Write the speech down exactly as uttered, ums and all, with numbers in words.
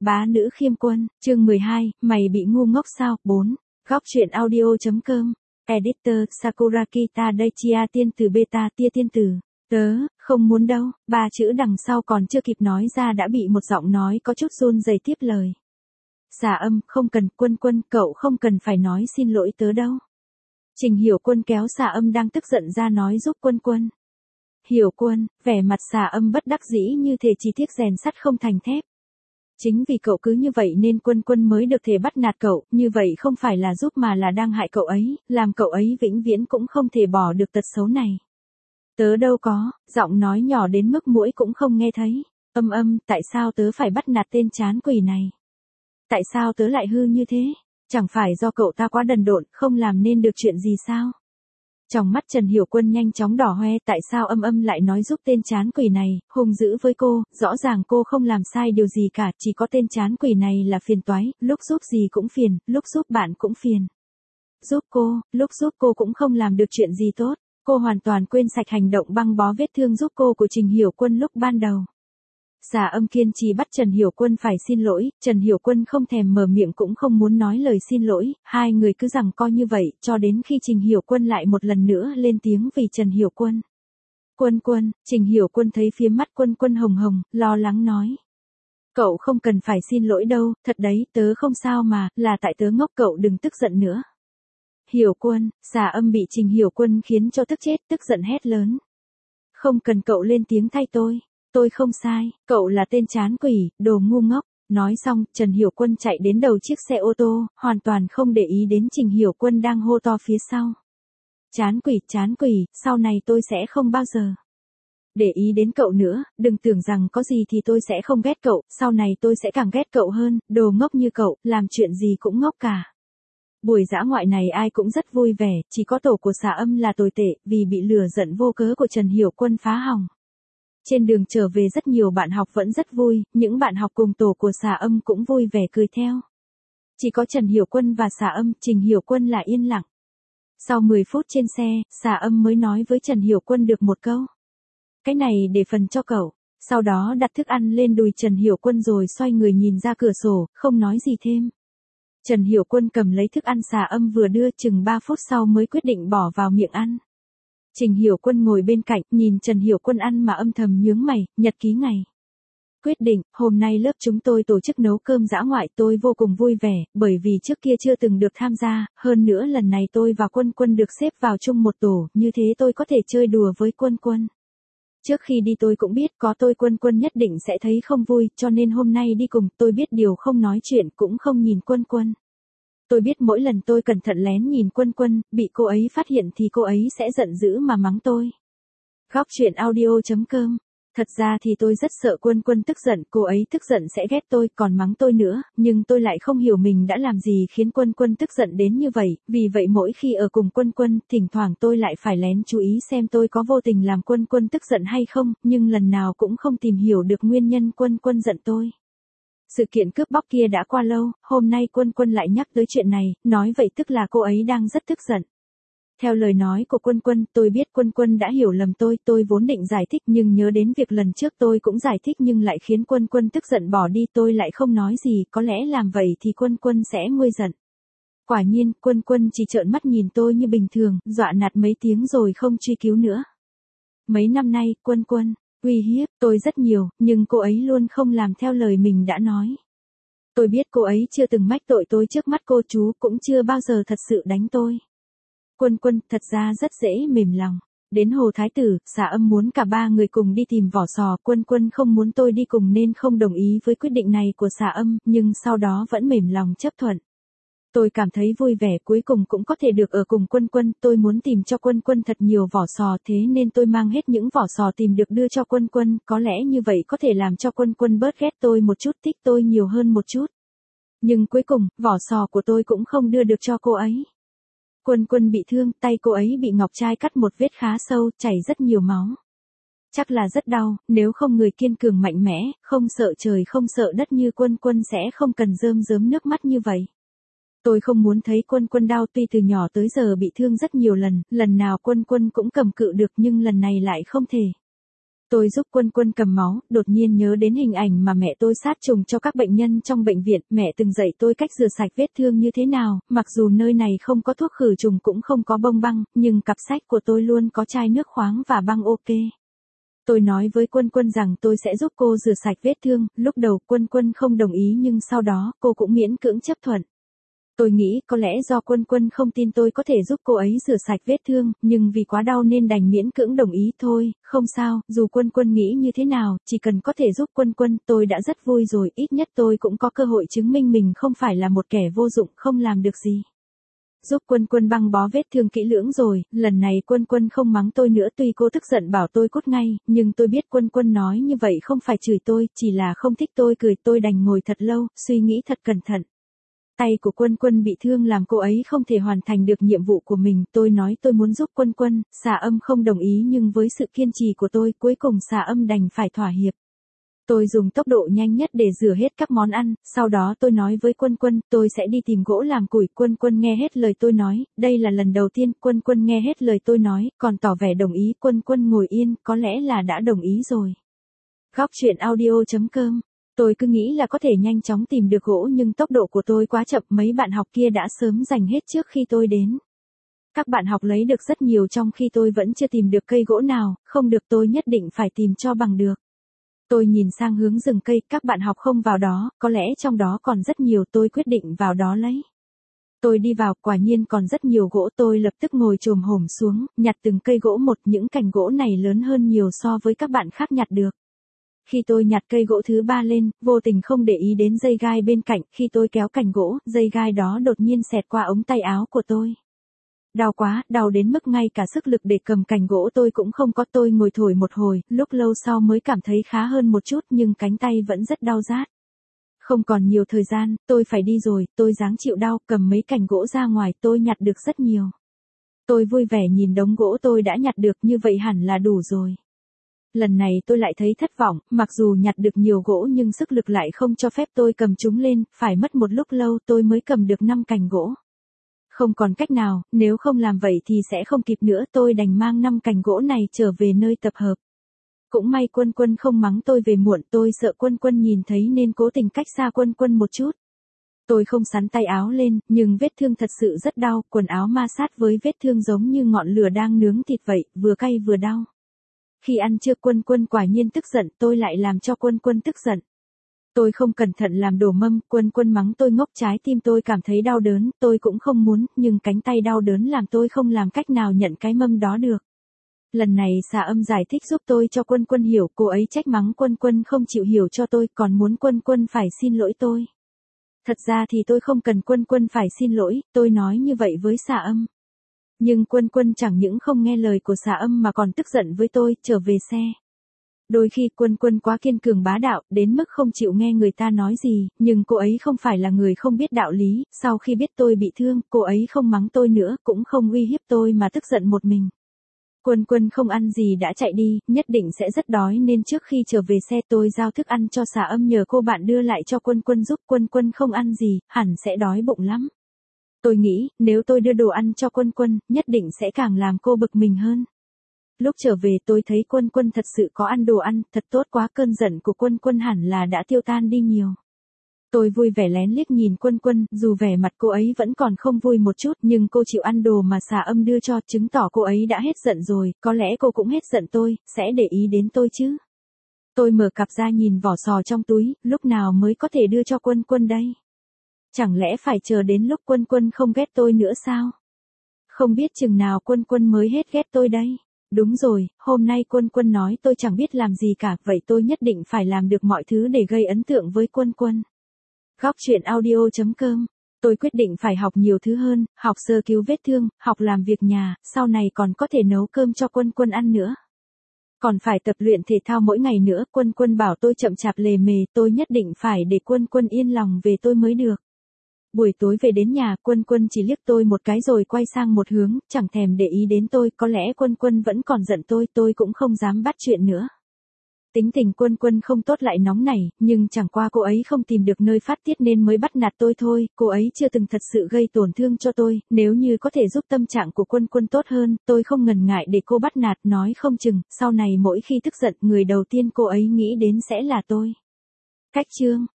Bá nữ khiêm quân, chương mười hai, mày bị ngu ngốc sao, bốn. Góc truyện audio.com. Editor, Sakurakita Daichiya tiên tử beta tia tiên tử. Tớ, không muốn đâu, ba chữ đằng sau còn chưa kịp nói ra đã bị một giọng nói có chút run rẩy tiếp lời. Xà âm, không cần, Quân Quân, cậu không cần phải nói xin lỗi tớ đâu. Trình Hiểu Quân kéo Xà âm đang tức giận ra nói giúp Quân Quân. Hiểu Quân, vẻ mặt Xà âm bất đắc dĩ như thể chỉ tiếc rèn sắt không thành thép. Chính vì cậu cứ như vậy nên Quân Quân mới được thể bắt nạt cậu, như vậy không phải là giúp mà là đang hại cậu ấy, làm cậu ấy vĩnh viễn cũng không thể bỏ được tật xấu này. Tớ đâu có, giọng nói nhỏ đến mức mũi cũng không nghe thấy. Âm âm, tại sao tớ phải bắt nạt tên chán quỷ này? Tại sao tớ lại hư như thế? Chẳng phải do cậu ta quá đần độn, không làm nên được chuyện gì sao? Trong mắt Trần Hiểu Quân nhanh chóng đỏ hoe, tại sao âm âm lại nói giúp tên chán quỷ này, hung dữ với cô, rõ ràng cô không làm sai điều gì cả, chỉ có tên chán quỷ này là phiền toái, lúc giúp gì cũng phiền, lúc giúp bạn cũng phiền. Giúp cô, lúc giúp cô cũng không làm được chuyện gì tốt, cô hoàn toàn quên sạch hành động băng bó vết thương giúp cô của Trình Hiểu Quân lúc ban đầu. Xà âm kiên trì bắt Trần Hiểu Quân phải xin lỗi, Trần Hiểu Quân không thèm mở miệng cũng không muốn nói lời xin lỗi, hai người cứ giằng co như vậy, cho đến khi Trình Hiểu Quân lại một lần nữa lên tiếng vì Trần Hiểu Quân. Quân Quân, Trình Hiểu Quân thấy phía mắt Quân Quân hồng hồng, lo lắng nói. Cậu không cần phải xin lỗi đâu, thật đấy, tớ không sao mà, là tại tớ ngốc, cậu đừng tức giận nữa. Hiểu Quân, xà âm bị Trình Hiểu Quân khiến cho tức chết, tức giận hét lớn. Không cần cậu lên tiếng thay tôi. Tôi không sai, cậu là tên chán quỷ, đồ ngu ngốc. Nói xong, Trần Hiểu Quân chạy đến đầu chiếc xe ô tô, hoàn toàn không để ý đến Trình Hiểu Quân đang hô to phía sau. Chán quỷ, chán quỷ, sau này tôi sẽ không bao giờ để ý đến cậu nữa, đừng tưởng rằng có gì thì tôi sẽ không ghét cậu, sau này tôi sẽ càng ghét cậu hơn, đồ ngốc như cậu, làm chuyện gì cũng ngốc cả. Buổi dã ngoại này ai cũng rất vui vẻ, chỉ có tổ của xà âm là tồi tệ, vì bị lừa giận vô cớ của Trần Hiểu Quân phá hỏng. Trên đường trở về rất nhiều bạn học vẫn rất vui, những bạn học cùng tổ của xà âm cũng vui vẻ cười theo. Chỉ có Trần Hiểu Quân và xà âm, Trình Hiểu Quân là yên lặng. Sau mười phút trên xe, xà âm mới nói với Trần Hiểu Quân được một câu. Cái này để phần cho cậu. Sau đó đặt thức ăn lên đùi Trần Hiểu Quân rồi xoay người nhìn ra cửa sổ, không nói gì thêm. Trần Hiểu Quân cầm lấy thức ăn xà âm vừa đưa, chừng ba phút sau mới quyết định bỏ vào miệng ăn. Trình Hiểu Quân ngồi bên cạnh, nhìn Trần Hiểu Quân ăn mà âm thầm nhướng mày, nhật ký ngày. Quyết định, hôm nay lớp chúng tôi tổ chức nấu cơm dã ngoại, tôi vô cùng vui vẻ, bởi vì trước kia chưa từng được tham gia, hơn nữa lần này tôi và Quân Quân được xếp vào chung một tổ, như thế tôi có thể chơi đùa với Quân Quân. Trước khi đi tôi cũng biết có tôi Quân Quân nhất định sẽ thấy không vui, cho nên hôm nay đi cùng, tôi biết điều không nói chuyện cũng không nhìn Quân Quân. Tôi biết mỗi lần tôi cẩn thận lén nhìn Quân Quân, bị cô ấy phát hiện thì cô ấy sẽ giận dữ mà mắng tôi. Góc truyện audio.com. Thật ra thì tôi rất sợ Quân Quân tức giận, cô ấy tức giận sẽ ghét tôi, còn mắng tôi nữa, nhưng tôi lại không hiểu mình đã làm gì khiến Quân Quân tức giận đến như vậy, vì vậy mỗi khi ở cùng Quân Quân, thỉnh thoảng tôi lại phải lén chú ý xem tôi có vô tình làm Quân Quân tức giận hay không, nhưng lần nào cũng không tìm hiểu được nguyên nhân Quân Quân giận tôi. Sự kiện cướp bóc kia đã qua lâu, hôm nay Quân Quân lại nhắc tới chuyện này, nói vậy tức là cô ấy đang rất tức giận. Theo lời nói của Quân Quân, tôi biết Quân Quân đã hiểu lầm tôi, tôi vốn định giải thích nhưng nhớ đến việc lần trước tôi cũng giải thích nhưng lại khiến Quân Quân tức giận bỏ đi, tôi lại không nói gì, có lẽ làm vậy thì Quân Quân sẽ nguôi giận. Quả nhiên, Quân Quân chỉ trợn mắt nhìn tôi như bình thường, dọa nạt mấy tiếng rồi không truy cứu nữa. Mấy năm nay, Quân Quân uy hiếp tôi rất nhiều, nhưng cô ấy luôn không làm theo lời mình đã nói. Tôi biết cô ấy chưa từng mách tội tôi trước mắt cô chú, cũng chưa bao giờ thật sự đánh tôi. Quân Quân thật ra rất dễ mềm lòng. Đến Hồ Thái Tử, xà âm muốn cả ba người cùng đi tìm vỏ sò, Quân Quân không muốn tôi đi cùng nên không đồng ý với quyết định này của xà âm, nhưng sau đó vẫn mềm lòng chấp thuận. Tôi cảm thấy vui vẻ, cuối cùng cũng có thể được ở cùng Quân Quân, tôi muốn tìm cho Quân Quân thật nhiều vỏ sò, thế nên tôi mang hết những vỏ sò tìm được đưa cho Quân Quân, có lẽ như vậy có thể làm cho Quân Quân bớt ghét tôi một chút, thích tôi nhiều hơn một chút. Nhưng cuối cùng, vỏ sò của tôi cũng không đưa được cho cô ấy. Quân Quân bị thương, tay cô ấy bị ngọc trai cắt một vết khá sâu, chảy rất nhiều máu. Chắc là rất đau, nếu không người kiên cường mạnh mẽ, không sợ trời không sợ đất như Quân Quân sẽ không cần rơm rớm nước mắt như vậy. Tôi không muốn thấy Quân Quân đau, tuy từ nhỏ tới giờ bị thương rất nhiều lần, lần nào Quân Quân cũng cầm cự được nhưng lần này lại không thể. Tôi giúp Quân Quân cầm máu, đột nhiên nhớ đến hình ảnh mà mẹ tôi sát trùng cho các bệnh nhân trong bệnh viện, mẹ từng dạy tôi cách rửa sạch vết thương như thế nào, mặc dù nơi này không có thuốc khử trùng cũng không có bông băng, nhưng cặp sách của tôi luôn có chai nước khoáng và băng ok. Tôi nói với Quân Quân rằng tôi sẽ giúp cô rửa sạch vết thương, lúc đầu Quân Quân không đồng ý nhưng sau đó cô cũng miễn cưỡng chấp thuận. Tôi nghĩ có lẽ do Quân Quân không tin tôi có thể giúp cô ấy rửa sạch vết thương, nhưng vì quá đau nên đành miễn cưỡng đồng ý thôi, không sao, dù Quân Quân nghĩ như thế nào, chỉ cần có thể giúp Quân Quân, tôi đã rất vui rồi, ít nhất tôi cũng có cơ hội chứng minh mình không phải là một kẻ vô dụng, không làm được gì. Giúp Quân Quân băng bó vết thương kỹ lưỡng rồi, lần này Quân Quân không mắng tôi nữa tuy cô tức giận bảo tôi cút ngay, nhưng tôi biết Quân Quân nói như vậy không phải chửi tôi, chỉ là không thích tôi cười tôi đành ngồi thật lâu, suy nghĩ thật cẩn thận. Tay của Quân Quân bị thương làm cô ấy không thể hoàn thành được nhiệm vụ của mình, tôi nói tôi muốn giúp Quân Quân, Xà Âm không đồng ý nhưng với sự kiên trì của tôi cuối cùng Xà Âm đành phải thỏa hiệp. Tôi dùng tốc độ nhanh nhất để rửa hết các món ăn, sau đó tôi nói với Quân Quân, tôi sẽ đi tìm gỗ làm củi, Quân Quân nghe hết lời tôi nói, đây là lần đầu tiên Quân Quân nghe hết lời tôi nói, còn tỏ vẻ đồng ý, Quân Quân ngồi yên, có lẽ là đã đồng ý rồi. Góc truyện audio chấm com. Tôi cứ nghĩ là có thể nhanh chóng tìm được gỗ nhưng tốc độ của tôi quá chậm, mấy bạn học kia đã sớm giành hết trước khi tôi đến. Các bạn học lấy được rất nhiều trong khi tôi vẫn chưa tìm được cây gỗ nào, không được tôi nhất định phải tìm cho bằng được. Tôi nhìn sang hướng rừng cây, các bạn học không vào đó, có lẽ trong đó còn rất nhiều, tôi quyết định vào đó lấy. Tôi đi vào, quả nhiên còn rất nhiều gỗ, tôi lập tức ngồi chồm hổm xuống, nhặt từng cây gỗ một, những cành gỗ này lớn hơn nhiều so với các bạn khác nhặt được. Khi tôi nhặt cây gỗ thứ ba lên, vô tình không để ý đến dây gai bên cạnh, khi tôi kéo cành gỗ, dây gai đó đột nhiên xẹt qua ống tay áo của tôi. Đau quá, đau đến mức ngay cả sức lực để cầm cành gỗ tôi cũng không có, tôi ngồi thổi một hồi, lúc lâu sau mới cảm thấy khá hơn một chút nhưng cánh tay vẫn rất đau rát. Không còn nhiều thời gian, tôi phải đi rồi, tôi ráng chịu đau, cầm mấy cành gỗ ra ngoài, tôi nhặt được rất nhiều. Tôi vui vẻ nhìn đống gỗ tôi đã nhặt được, như vậy hẳn là đủ rồi. Lần này tôi lại thấy thất vọng, mặc dù nhặt được nhiều gỗ nhưng sức lực lại không cho phép tôi cầm chúng lên, phải mất một lúc lâu tôi mới cầm được năm cành gỗ. Không còn cách nào, nếu không làm vậy thì sẽ không kịp nữa, tôi đành mang năm cành gỗ này trở về nơi tập hợp. Cũng may Quân Quân không mắng tôi về muộn, tôi sợ Quân Quân nhìn thấy nên cố tình cách xa Quân Quân một chút. Tôi không xắn tay áo lên, nhưng vết thương thật sự rất đau, quần áo ma sát với vết thương giống như ngọn lửa đang nướng thịt vậy, vừa cay vừa đau. Khi ăn trưa Quân Quân quả nhiên tức giận, tôi lại làm cho Quân Quân tức giận. Tôi không cẩn thận làm đổ mâm, Quân Quân mắng tôi ngốc, trái tim tôi cảm thấy đau đớn, tôi cũng không muốn, nhưng cánh tay đau đớn làm tôi không làm cách nào nhận cái mâm đó được. Lần này Xà Âm giải thích giúp tôi cho Quân Quân hiểu, cô ấy trách mắng Quân Quân không chịu hiểu cho tôi, còn muốn Quân Quân phải xin lỗi tôi. Thật ra thì tôi không cần Quân Quân phải xin lỗi, tôi nói như vậy với Xà Âm. Nhưng Quân Quân chẳng những không nghe lời của Xà Âm mà còn tức giận với tôi, trở về xe. Đôi khi Quân Quân quá kiên cường bá đạo, đến mức không chịu nghe người ta nói gì, nhưng cô ấy không phải là người không biết đạo lý, sau khi biết tôi bị thương, cô ấy không mắng tôi nữa, cũng không uy hiếp tôi mà tức giận một mình. Quân Quân không ăn gì đã chạy đi, nhất định sẽ rất đói nên trước khi trở về xe tôi giao thức ăn cho Xà Âm nhờ cô bạn đưa lại cho Quân Quân giúp, Quân Quân không ăn gì, hẳn sẽ đói bụng lắm. Tôi nghĩ, nếu tôi đưa đồ ăn cho Quân Quân, nhất định sẽ càng làm cô bực mình hơn. Lúc trở về tôi thấy Quân Quân thật sự có ăn đồ ăn, thật tốt quá, cơn giận của Quân Quân hẳn là đã tiêu tan đi nhiều. Tôi vui vẻ lén liếc nhìn Quân Quân, dù vẻ mặt cô ấy vẫn còn không vui một chút, nhưng cô chịu ăn đồ mà Xà Âm đưa cho, chứng tỏ cô ấy đã hết giận rồi, có lẽ cô cũng hết giận tôi, sẽ để ý đến tôi chứ. Tôi mở cặp ra nhìn vỏ sò trong túi, lúc nào mới có thể đưa cho Quân Quân đây? Chẳng lẽ phải chờ đến lúc Quân Quân không ghét tôi nữa sao? Không biết chừng nào Quân Quân mới hết ghét tôi đây? Đúng rồi, hôm nay Quân Quân nói tôi chẳng biết làm gì cả, vậy tôi nhất định phải làm được mọi thứ để gây ấn tượng với Quân Quân. Góc truyện audio chấm com. Tôi quyết định phải học nhiều thứ hơn, học sơ cứu vết thương, học làm việc nhà, sau này còn có thể nấu cơm cho Quân Quân ăn nữa. Còn phải tập luyện thể thao mỗi ngày nữa, Quân Quân bảo tôi chậm chạp lề mề, tôi nhất định phải để Quân Quân yên lòng về tôi mới được. Buổi tối về đến nhà, Quân Quân chỉ liếc tôi một cái rồi quay sang một hướng, chẳng thèm để ý đến tôi, có lẽ Quân Quân vẫn còn giận tôi, tôi cũng không dám bắt chuyện nữa. Tính tình Quân Quân không tốt lại nóng nảy, nhưng chẳng qua cô ấy không tìm được nơi phát tiết nên mới bắt nạt tôi thôi, cô ấy chưa từng thật sự gây tổn thương cho tôi, nếu như có thể giúp tâm trạng của Quân Quân tốt hơn, tôi không ngần ngại để cô bắt nạt, nói không chừng, sau này mỗi khi tức giận người đầu tiên cô ấy nghĩ đến sẽ là tôi. Cách chương